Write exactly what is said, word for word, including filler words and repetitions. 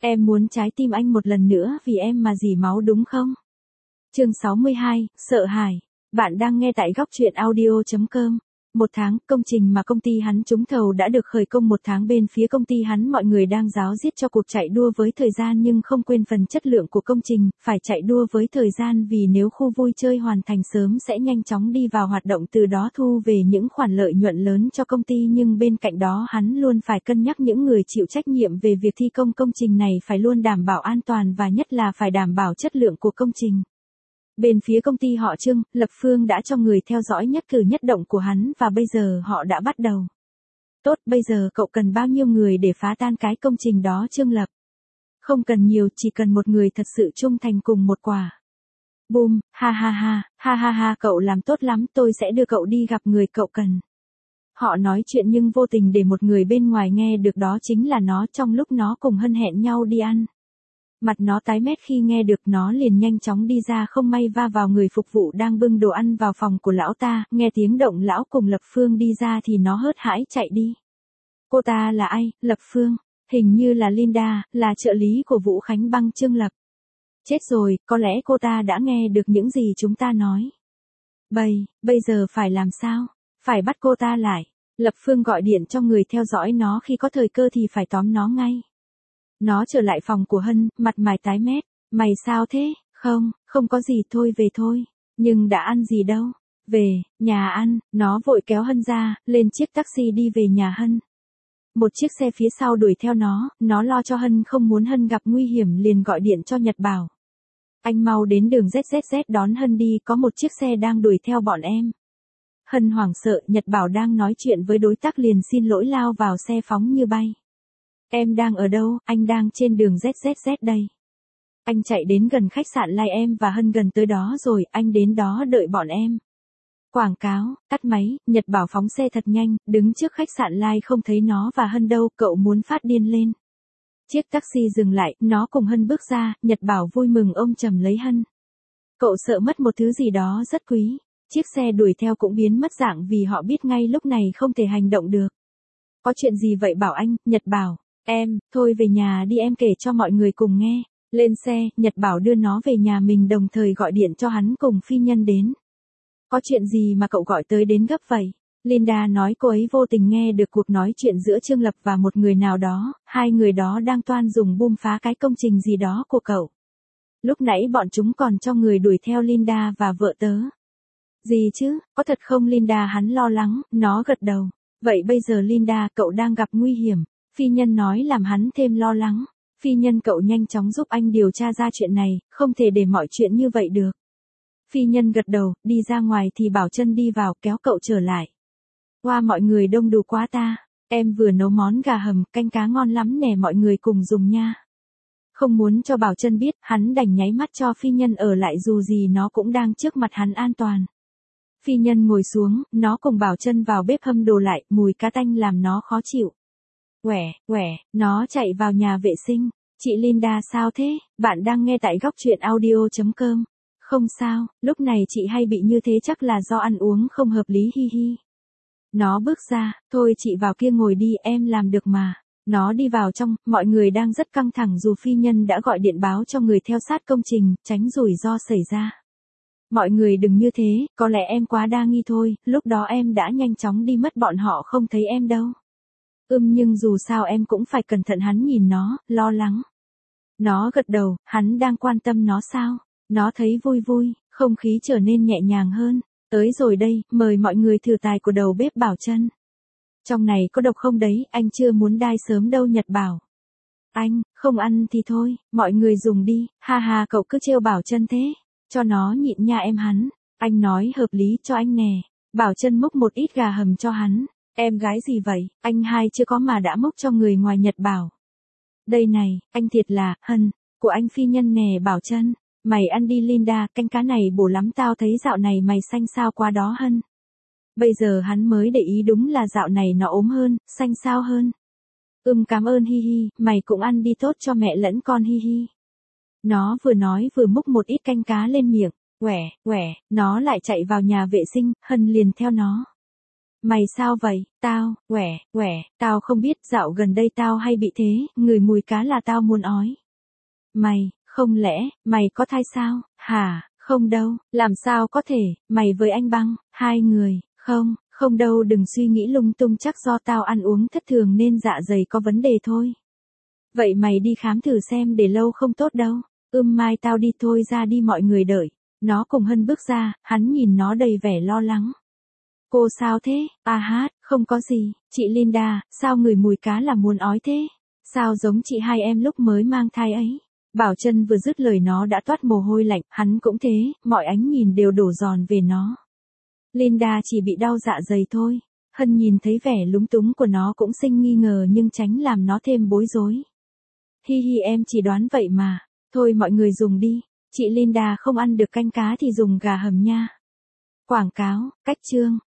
Em muốn trái tim anh một lần nữa vì em mà dỉ máu đúng không? Chương sáu mươi hai, sợ hãi. Bạn đang nghe tại góc truyện audio chấm com. Một tháng, công trình mà công ty hắn trúng thầu đã được khởi công một tháng bên phía công ty hắn mọi người đang ráo riết cho cuộc chạy đua với thời gian nhưng không quên phần chất lượng của công trình, phải chạy đua với thời gian vì nếu khu vui chơi hoàn thành sớm sẽ nhanh chóng đi vào hoạt động từ đó thu về những khoản lợi nhuận lớn cho công ty nhưng bên cạnh đó hắn luôn phải cân nhắc những người chịu trách nhiệm về việc thi công công trình này phải luôn đảm bảo an toàn và nhất là phải đảm bảo chất lượng của công trình. Bên phía công ty họ Trương, Lập Phương đã cho người theo dõi nhất cử nhất động của hắn và bây giờ họ đã bắt đầu. Tốt, bây giờ cậu cần bao nhiêu người để phá tan cái công trình đó Trương Lập? Không cần nhiều, chỉ cần một người thật sự trung thành cùng một quả. Boom, ha ha ha, ha ha ha cậu làm tốt lắm, tôi sẽ đưa cậu đi gặp người cậu cần. Họ nói chuyện nhưng vô tình để một người bên ngoài nghe được đó chính là nó trong lúc nó cùng Hân hẹn nhau đi ăn. Mặt nó tái mét khi nghe được nó liền nhanh chóng đi ra không may va vào người phục vụ đang bưng đồ ăn vào phòng của lão ta, nghe tiếng động lão cùng Lập Phương đi ra thì nó hớt hãi chạy đi. Cô ta là ai, Lập Phương? Hình như là Linda, là trợ lý của Vũ Khánh Băng Trương Lập. Chết rồi, có lẽ cô ta đã nghe được những gì chúng ta nói. Bây, bây giờ phải làm sao? Phải bắt cô ta lại. Lập Phương gọi điện cho người theo dõi nó khi có thời cơ thì phải tóm nó ngay. Nó trở lại phòng của Hân, mặt mày tái mét. Mày sao thế? Không, không có gì thôi về thôi. Nhưng đã ăn gì đâu? Về, nhà ăn, nó vội kéo Hân ra, lên chiếc taxi đi về nhà Hân. Một chiếc xe phía sau đuổi theo nó, nó lo cho Hân không muốn Hân gặp nguy hiểm liền gọi điện cho Nhật Bảo. Anh mau đến đường Z Z Z đón Hân đi, có một chiếc xe đang đuổi theo bọn em. Hân hoảng sợ, Nhật Bảo đang nói chuyện với đối tác liền xin lỗi lao vào xe phóng như bay. Em đang ở đâu? Anh đang trên đường Z Z Z đây. Anh chạy đến gần khách sạn Lai em và Hân gần tới đó rồi, anh đến đó đợi bọn em. Quảng cáo, tắt máy, Nhật Bảo phóng xe thật nhanh, đứng trước khách sạn Lai không thấy nó và Hân đâu, cậu muốn phát điên lên. Chiếc taxi dừng lại, nó cùng Hân bước ra, Nhật Bảo vui mừng ôm chầm lấy Hân. Cậu sợ mất một thứ gì đó rất quý. Chiếc xe đuổi theo cũng biến mất dạng vì họ biết ngay lúc này không thể hành động được. Có chuyện gì vậy bảo anh? Nhật Bảo. Em, thôi về nhà đi em kể cho mọi người cùng nghe. Lên xe, Nhật Bảo đưa nó về nhà mình đồng thời gọi điện cho hắn cùng phi nhân đến. Có chuyện gì mà cậu gọi tới đến gấp vậy? Linda nói cô ấy vô tình nghe được cuộc nói chuyện giữa Trương Lập và một người nào đó, hai người đó đang toan dùng bom phá cái công trình gì đó của cậu. Lúc nãy bọn chúng còn cho người đuổi theo Linda và vợ tớ. Gì chứ, có thật không Linda hắn lo lắng, nó gật đầu. Vậy bây giờ Linda cậu đang gặp nguy hiểm. Phi nhân nói làm hắn thêm lo lắng. Phi nhân cậu nhanh chóng giúp anh điều tra ra chuyện này, không thể để mọi chuyện như vậy được. Phi nhân gật đầu, đi ra ngoài thì Bảo Trân đi vào kéo cậu trở lại. Qua mọi người đông đủ quá ta. Em vừa nấu món gà hầm, canh cá ngon lắm nè mọi người cùng dùng nha. Không muốn cho Bảo Trân biết, hắn đành nháy mắt cho phi nhân ở lại dù gì nó cũng đang trước mặt hắn an toàn. Phi nhân ngồi xuống, nó cùng Bảo Trân vào bếp hâm đồ lại, mùi cá tanh làm nó khó chịu. Quẻ, quẻ, nó chạy vào nhà vệ sinh. Chị Linda sao thế? Bạn đang nghe tại góc truyện audio chấm com. Không sao, lúc này chị hay bị như thế chắc là do ăn uống không hợp lý hi hi. Nó bước ra, thôi chị vào kia ngồi đi em làm được mà. Nó đi vào trong, mọi người đang rất căng thẳng dù phi nhân đã gọi điện báo cho người theo sát công trình, tránh rủi ro xảy ra. Mọi người đừng như thế, có lẽ em quá đa nghi thôi, lúc đó em đã nhanh chóng đi mất bọn họ không thấy em đâu. Ừm nhưng dù sao em cũng phải cẩn thận hắn nhìn nó, lo lắng. Nó gật đầu, hắn đang quan tâm nó sao? Nó thấy vui vui, không khí trở nên nhẹ nhàng hơn. Tới rồi đây, mời mọi người thử tài của đầu bếp Bảo Trân. Trong này có độc không đấy, anh chưa muốn đai sớm đâu Nhật Bảo. Anh, không ăn thì thôi, mọi người dùng đi, ha ha cậu cứ trêu Bảo Trân thế. Cho nó nhịn nha em hắn. Anh nói hợp lý cho anh nè. Bảo Trân múc một ít gà hầm cho hắn. Em gái gì vậy, anh hai chưa có mà đã múc cho người ngoài Nhật Bảo. Đây này, anh thiệt là, Hân, của anh phi nhân nè Bảo Trân. Mày ăn đi Linda, canh cá này bổ lắm tao thấy dạo này mày xanh xao quá đó Hân. Bây giờ hắn mới để ý đúng là dạo này nó ốm hơn, xanh xao hơn. Ừm cảm ơn hi hi, mày cũng ăn đi tốt cho mẹ lẫn con hi hi. Nó vừa nói vừa múc một ít canh cá lên miệng, quẻ, quẻ, nó lại chạy vào nhà vệ sinh, Hân liền theo nó. Mày sao vậy? Tao, quẻ, quẻ, tao không biết dạo gần đây tao hay bị thế, ngửi mùi cá là tao muốn ói. Mày, không lẽ, mày có thai sao? Hả, không đâu, làm sao có thể, mày với anh Băng, hai người, không, không đâu đừng suy nghĩ lung tung chắc do tao ăn uống thất thường nên dạ dày có vấn đề thôi. Vậy mày đi khám thử xem để lâu không tốt đâu. Ưm mai tao đi thôi ra đi mọi người đợi. Nó cùng Hân bước ra, hắn nhìn nó đầy vẻ lo lắng. Cô sao thế? À hát, không có gì, chị Linda, sao người mùi cá là muốn ói thế? Sao giống chị hai em lúc mới mang thai ấy? Bảo Trân vừa dứt lời nó đã toát mồ hôi lạnh, hắn cũng thế, mọi ánh nhìn đều đổ dồn về nó. Linda chỉ bị đau dạ dày thôi. Hân nhìn thấy vẻ lúng túng của nó cũng sinh nghi ngờ nhưng tránh làm nó thêm bối rối. Hi hi em chỉ đoán vậy mà. Thôi mọi người dùng đi. Chị Linda không ăn được canh cá thì dùng gà hầm nha. Quảng cáo, cách chương.